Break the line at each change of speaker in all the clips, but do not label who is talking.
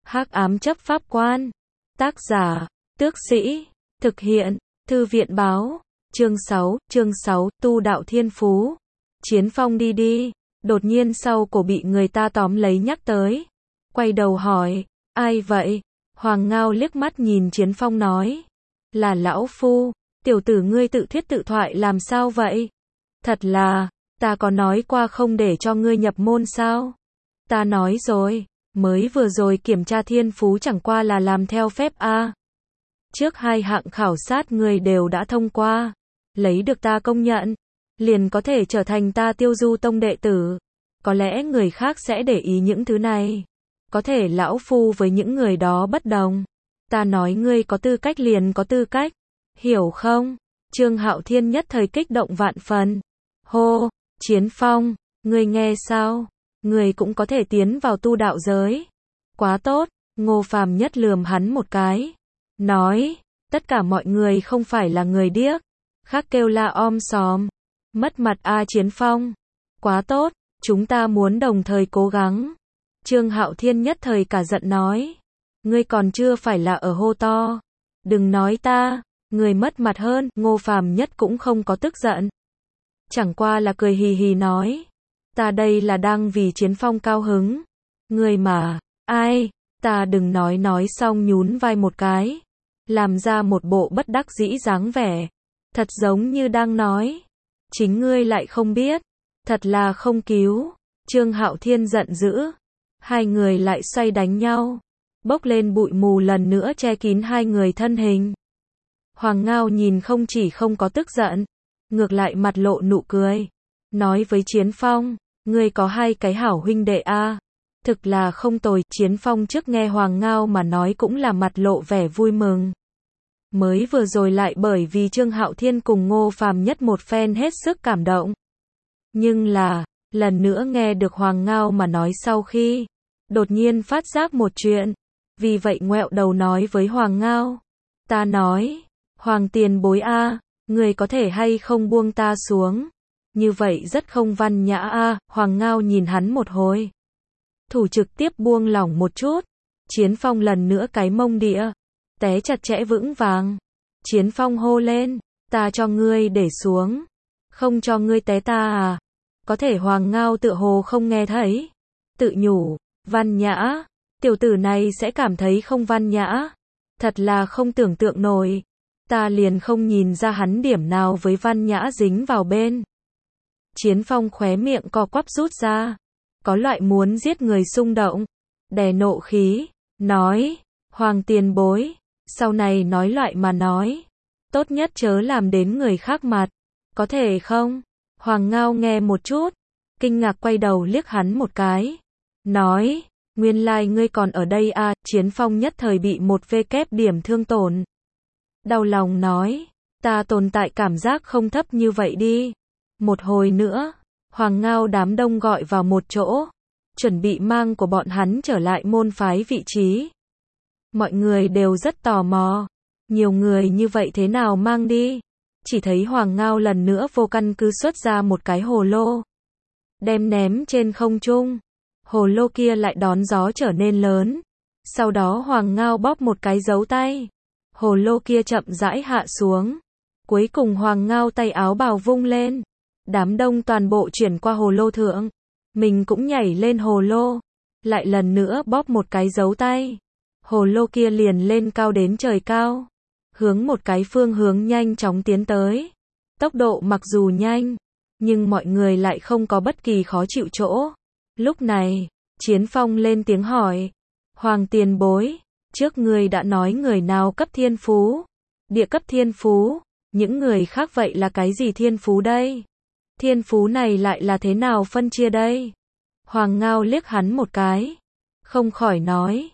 Hắc ám chấp pháp quan. Tác giả, Tước Sĩ. Thực hiện, Thư viện báo. Chương 6, tu đạo thiên phú. Chiến Phong đi đi, đột nhiên sau cổ bị người ta tóm lấy nhắc tới. Quay đầu hỏi, ai vậy? Hoàng Ngao liếc mắt nhìn Chiến Phong nói, là lão phu. Tiểu tử ngươi tự thuyết tự thoại làm sao vậy? Thật là, ta có nói qua không để cho ngươi nhập môn sao? Ta nói rồi, mới vừa rồi kiểm tra thiên phú chẳng qua là làm theo phép a. Trước 2 hạng khảo sát ngươi đều đã thông qua, lấy được ta công nhận, liền có thể trở thành ta Tiêu Du Tông đệ tử. Có lẽ người khác sẽ để ý những thứ này, có thể lão phu với những người đó bất đồng. Ta nói ngươi có tư cách liền có tư cách, hiểu không? Trương Hạo Thiên nhất thời kích động vạn phần. Hô, Chiến Phong, ngươi nghe sao? Ngươi cũng có thể tiến vào tu đạo giới. Quá tốt. Ngô Phàm nhất lườm hắn một cái, nói, tất cả mọi người không phải là người điếc. Khác kêu la om sòm. Mất mặt a Chiến Phong. Quá tốt, chúng ta muốn đồng thời cố gắng. Trương Hạo Thiên nhất thời cả giận nói, ngươi còn chưa phải là ở hô to. Đừng nói ta, người mất mặt hơn. Ngô Phàm nhất cũng không có tức giận, chẳng qua là cười hì hì nói, ta đây là đang vì Chiến Phong cao hứng. Ngươi mà, ai? Ta đừng nói xong nhún vai một cái, làm ra một bộ bất đắc dĩ dáng vẻ, thật giống như đang nói, chính ngươi lại không biết, thật là không cứu. Trương Hạo Thiên giận dữ, hai người lại xoay đánh nhau, bốc lên bụi mù lần nữa che kín hai người thân hình. Hoàng Ngao nhìn không chỉ không có tức giận, ngược lại mặt lộ nụ cười, nói với Chiến Phong, ngươi có 2 cái hảo huynh đệ a, thực là không tồi. Chiến Phong trước nghe Hoàng Ngao mà nói cũng là mặt lộ vẻ vui mừng. Mới vừa rồi lại bởi vì Trương Hạo Thiên cùng Ngô Phàm nhất một phen hết sức cảm động. Nhưng là, lần nữa nghe được Hoàng Ngao mà nói sau khi, đột nhiên phát giác một chuyện, vì vậy ngoẹo đầu nói với Hoàng Ngao, ta nói, Hoàng tiền bối a, người có thể hay không buông ta xuống, như vậy rất không văn nhã a. Hoàng Ngao nhìn hắn một hồi, thủ trực tiếp buông lỏng một chút. Chiến Phong lần nữa cái mông địa, té chặt chẽ vững vàng. Chiến Phong hô lên, ta cho ngươi để xuống, không cho ngươi té ta à. Có thể Hoàng Ngao tựa hồ không nghe thấy, tự nhủ, văn nhã, tiểu tử này sẽ cảm thấy không văn nhã, thật là không tưởng tượng nổi. Ta liền không nhìn ra hắn điểm nào với văn nhã dính vào bên. Chiến Phong khóe miệng co quắp rút ra, có loại muốn giết người xung động, đè nộ khí, nói, Hoàng tiền bối, sau này nói loại mà nói, tốt nhất chớ làm đến người khác mặt, có thể không? Hoàng Ngao nghe một chút, kinh ngạc quay đầu liếc hắn một cái, nói, nguyên lai ngươi còn ở đây à. Chiến Phong nhất thời bị một vê kép điểm thương tổn, đau lòng nói, ta tồn tại cảm giác không thấp như vậy đi. Một hồi nữa, Hoàng Ngao đám đông gọi vào một chỗ, chuẩn bị mang của bọn hắn trở lại môn phái vị trí. Mọi người đều rất tò mò, nhiều người như vậy thế nào mang đi? Chỉ thấy Hoàng Ngao lần nữa vô căn cứ xuất ra một cái hồ lô, đem ném trên không trung. Hồ lô kia lại đón gió trở nên lớn. Sau đó Hoàng Ngao bóp một cái dấu tay, hồ lô kia chậm rãi hạ xuống. Cuối cùng Hoàng Ngao tay áo bào vung lên, đám đông toàn bộ chuyển qua hồ lô thượng, mình cũng nhảy lên hồ lô, lại lần nữa bóp một cái dấu tay. Hồ lô kia liền lên cao đến trời cao, hướng một cái phương hướng nhanh chóng tiến tới. Tốc độ mặc dù nhanh, nhưng mọi người lại không có bất kỳ khó chịu chỗ. Lúc này, Chiến Phong lên tiếng hỏi, Hoàng tiền bối, trước ngươi đã nói người nào cấp thiên phú? Địa cấp thiên phú, những người khác vậy là cái gì thiên phú đây? Thiên phú này lại là thế nào phân chia đây? Hoàng Ngao liếc hắn một cái, không khỏi nói,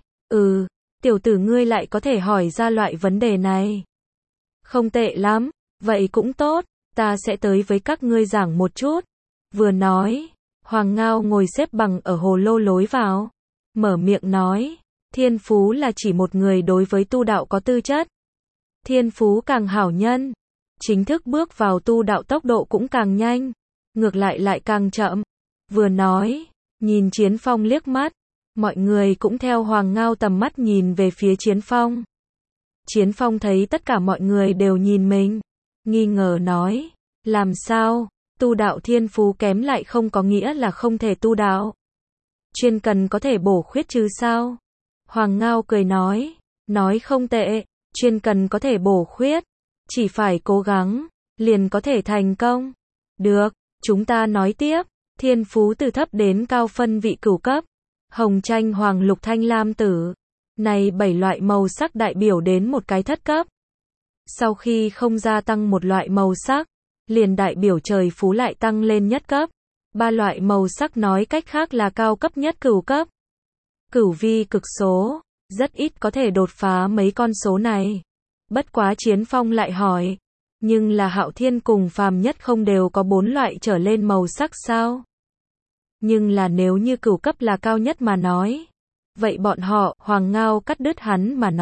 tiểu tử ngươi lại có thể hỏi ra loại vấn đề này. Không tệ lắm, vậy cũng tốt, ta sẽ tới với các ngươi giảng một chút. Vừa nói, Hoàng Ngao ngồi xếp bằng ở hồ lô lối vào, mở miệng nói, thiên phú là chỉ một người đối với tu đạo có tư chất. Thiên phú càng hảo nhân, chính thức bước vào tu đạo tốc độ cũng càng nhanh, ngược lại càng chậm. Vừa nói, nhìn Chiến Phong liếc mắt, Mọi người cũng theo Hoàng Ngao tầm mắt nhìn về phía Chiến Phong. Chiến Phong thấy tất cả mọi người đều nhìn mình, nghi ngờ nói, làm sao, tu đạo thiên phú kém lại không có nghĩa là không thể tu đạo. Chuyên cần có thể bổ khuyết chứ sao? Hoàng Ngao cười nói không tệ, chuyên cần có thể bổ khuyết, chỉ phải cố gắng, liền có thể thành công. Được, chúng ta nói tiếp, thiên phú từ thấp đến cao phân vị cửu cấp, hồng tranh hoàng lục thanh lam tử. Này 7 loại màu sắc đại biểu đến một cái thất cấp. Sau khi không gia tăng một loại màu sắc, liền đại biểu trời phú lại tăng lên nhất cấp. 3 loại màu sắc nói cách khác là cao cấp nhất cửu cấp. Cửu vi cực số, rất ít có thể đột phá mấy con số này. Bất quá Chiến Phong lại hỏi, nhưng là Hạo Thiên cùng phàm nhất không đều có 4 loại trở lên màu sắc sao? Nhưng là nếu như cửu cấp là cao nhất mà nói, vậy bọn họ, Hoàng Ngao cắt đứt hắn mà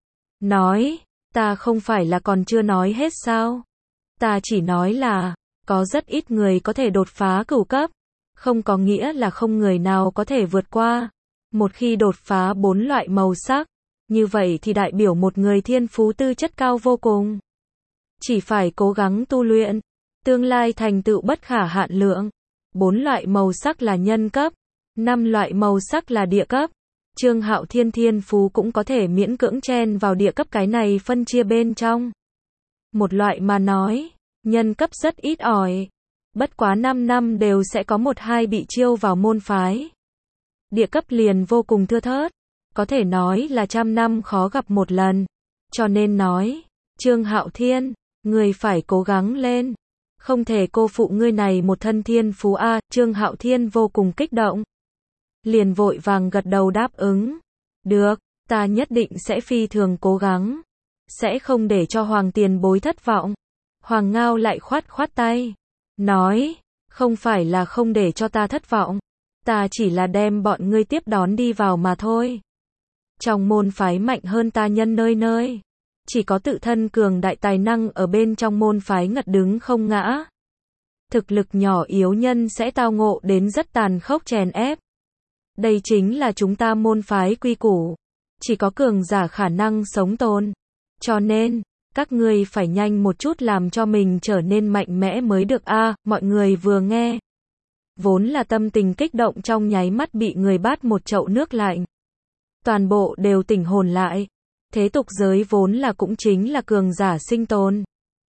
nói, ta không phải là còn chưa nói hết sao? Ta chỉ nói là, có rất ít người có thể đột phá cửu cấp, không có nghĩa là không người nào có thể vượt qua. Một khi đột phá 4 loại màu sắc, như vậy thì đại biểu một người thiên phú tư chất cao vô cùng. Chỉ phải cố gắng tu luyện, tương lai thành tựu bất khả hạn lượng. 4 loại màu sắc là nhân cấp, 5 loại màu sắc là địa cấp. Trương Hạo Thiên thiên phú cũng có thể miễn cưỡng chen vào địa cấp cái này phân chia bên trong. Một loại mà nói, nhân cấp rất ít ỏi. Bất quá 5 năm đều sẽ có 1-2 bị chiêu vào môn phái. Địa cấp liền vô cùng thưa thớt, có thể nói là 100 năm khó gặp một lần. Cho nên nói, Trương Hạo Thiên, ngươi phải cố gắng lên. Không thể cô phụ ngươi này một thân thiên phú a. Trương Hạo Thiên vô cùng kích động. Liền vội vàng gật đầu đáp ứng. Được, ta nhất định sẽ phi thường cố gắng. Sẽ không để cho Hoàng tiền bối thất vọng. Hoàng Ngao lại khoát khoát tay. Nói, không phải là không để cho ta thất vọng. Ta chỉ là đem bọn ngươi tiếp đón đi vào mà thôi. Trong môn phái mạnh hơn ta nhân nơi nơi. Chỉ có tự thân cường đại tài năng ở bên trong môn phái ngật đứng không ngã. Thực lực nhỏ yếu nhân sẽ tao ngộ đến rất tàn khốc chèn ép. Đây chính là chúng ta môn phái quy củ. Chỉ có cường giả khả năng sống tồn. Cho nên, các ngươi phải nhanh một chút làm cho mình trở nên mạnh mẽ mới được a. Mọi người vừa nghe, vốn là tâm tình kích động trong nháy mắt bị người bát một chậu nước lạnh. Toàn bộ đều tỉnh hồn lại. Thế tục giới vốn là cũng chính là cường giả sinh tồn.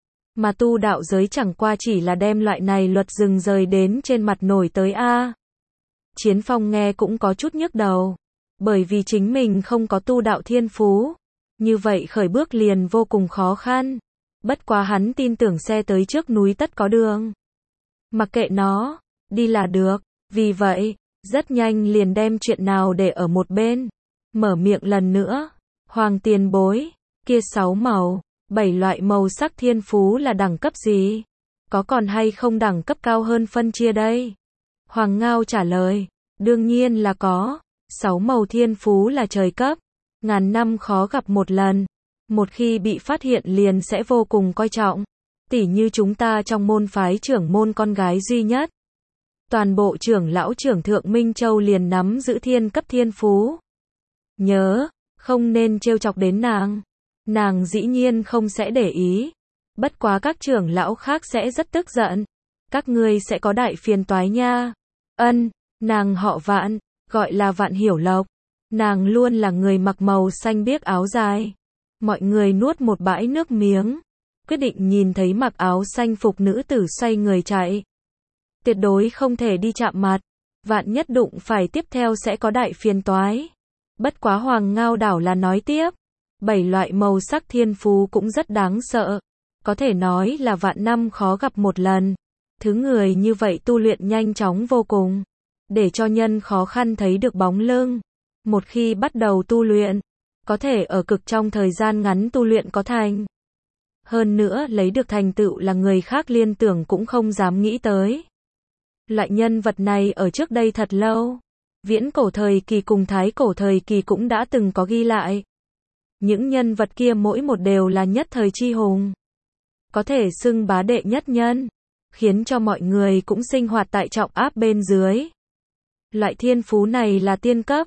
Mà tu đạo giới chẳng qua chỉ là đem loại này luật rừng rời đến trên mặt nổi tới a. Chiến Phong nghe cũng có chút nhức đầu. Bởi vì chính mình không có tu đạo thiên phú. Như vậy khởi bước liền vô cùng khó khăn. Bất quá hắn tin tưởng xe tới trước núi tất có đường. Mặc kệ nó, đi là được. Vì vậy, rất nhanh liền đem chuyện nào để ở một bên. Mở miệng lần nữa. Hoàng tiền bối, kia 6 màu, 7 loại màu sắc thiên phú là đẳng cấp gì? Có còn hay không đẳng cấp cao hơn phân chia đây? Hoàng Ngao trả lời, đương nhiên là có. 6 màu thiên phú là trời cấp, ngàn năm khó gặp một lần. Một khi bị phát hiện liền sẽ vô cùng coi trọng. Tỉ như chúng ta trong môn phái trưởng môn con gái duy nhất. Toàn bộ trưởng lão trưởng thượng Minh Châu liền nắm giữ thiên cấp thiên phú. Nhớ, không nên trêu chọc đến nàng. Nàng dĩ nhiên không sẽ để ý. Bất quá các trưởng lão khác sẽ rất tức giận. Các ngươi sẽ có đại phiền toái nha. Nàng họ Vạn, gọi là Vạn Hiểu Lộc. Nàng luôn là người mặc màu xanh biếc áo dài. Mọi người nuốt một bãi nước miếng. Quyết định nhìn thấy mặc áo xanh phục nữ tử xoay người chạy. Tuyệt đối không thể đi chạm mặt. Vạn nhất đụng phải tiếp theo sẽ có đại phiền toái. Bất quá Hoàng Ngao đảo là nói tiếp. 7 loại màu sắc thiên phú cũng rất đáng sợ. Có thể nói là vạn năm khó gặp một lần. Thứ người như vậy tu luyện nhanh chóng vô cùng. Để cho nhân khó khăn thấy được bóng lưng. Một khi bắt đầu tu luyện, có thể ở cực trong thời gian ngắn tu luyện có thành. Hơn nữa lấy được thành tựu là người khác liên tưởng cũng không dám nghĩ tới. Loại nhân vật này ở trước đây thật lâu. Viễn cổ thời kỳ cùng thái cổ thời kỳ cũng đã từng có ghi lại. Những nhân vật kia mỗi một đều là nhất thời chi hùng. Có thể xưng bá đệ nhất nhân. Khiến cho mọi người cũng sinh hoạt tại trọng áp bên dưới. Loại thiên phú này là tiên cấp.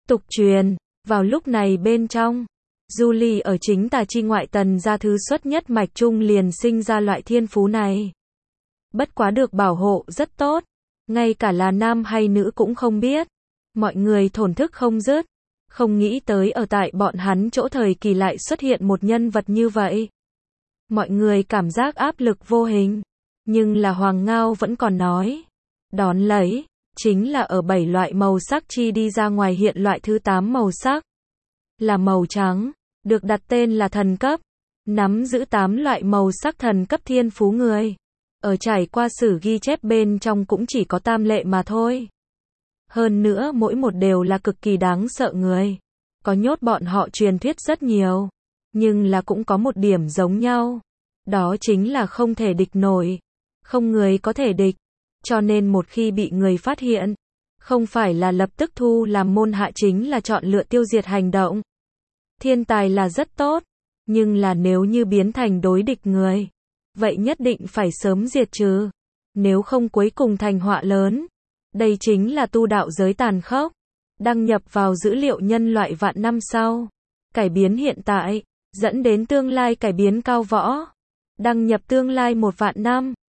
Tục truyền, vào lúc này bên trong, Julie ở chính tà chi ngoại tần gia thứ xuất nhất mạch trung liền sinh ra loại thiên phú này. Bất quá được bảo hộ rất tốt, ngay cả là nam hay nữ cũng không biết. Mọi người thổn thức không dứt, không nghĩ tới ở tại bọn hắn chỗ thời kỳ lại xuất hiện một nhân vật như vậy. Mọi người cảm giác áp lực vô hình, nhưng là Hoàng Ngao vẫn còn nói. Đón lấy, chính là ở 7 loại màu sắc chi đi ra ngoài hiện loại thứ 8 màu sắc. Là màu trắng, được đặt tên là thần cấp. Nắm giữ 8 loại màu sắc thần cấp thiên phú người. Ở trải qua sử ghi chép bên trong cũng chỉ có Tam Lệ mà thôi. Hơn nữa mỗi một đều là cực kỳ đáng sợ người. Có nhốt bọn họ truyền thuyết rất nhiều. Nhưng là cũng có một điểm giống nhau. Đó chính là không thể địch nổi. Không người có thể địch. Cho nên một khi bị người phát hiện, không phải là lập tức thu làm môn hạ chính là chọn lựa tiêu diệt hành động. Thiên tài là rất tốt, nhưng là nếu như biến thành đối địch người, vậy nhất định phải sớm diệt trừ. Nếu không cuối cùng thành họa lớn. Đây chính là tu đạo giới tàn khốc. Đăng nhập vào dữ liệu nhân loại vạn năm sau. Cải biến hiện tại, dẫn đến tương lai cải biến cao võ. Đăng nhập tương lai 1 vạn năm.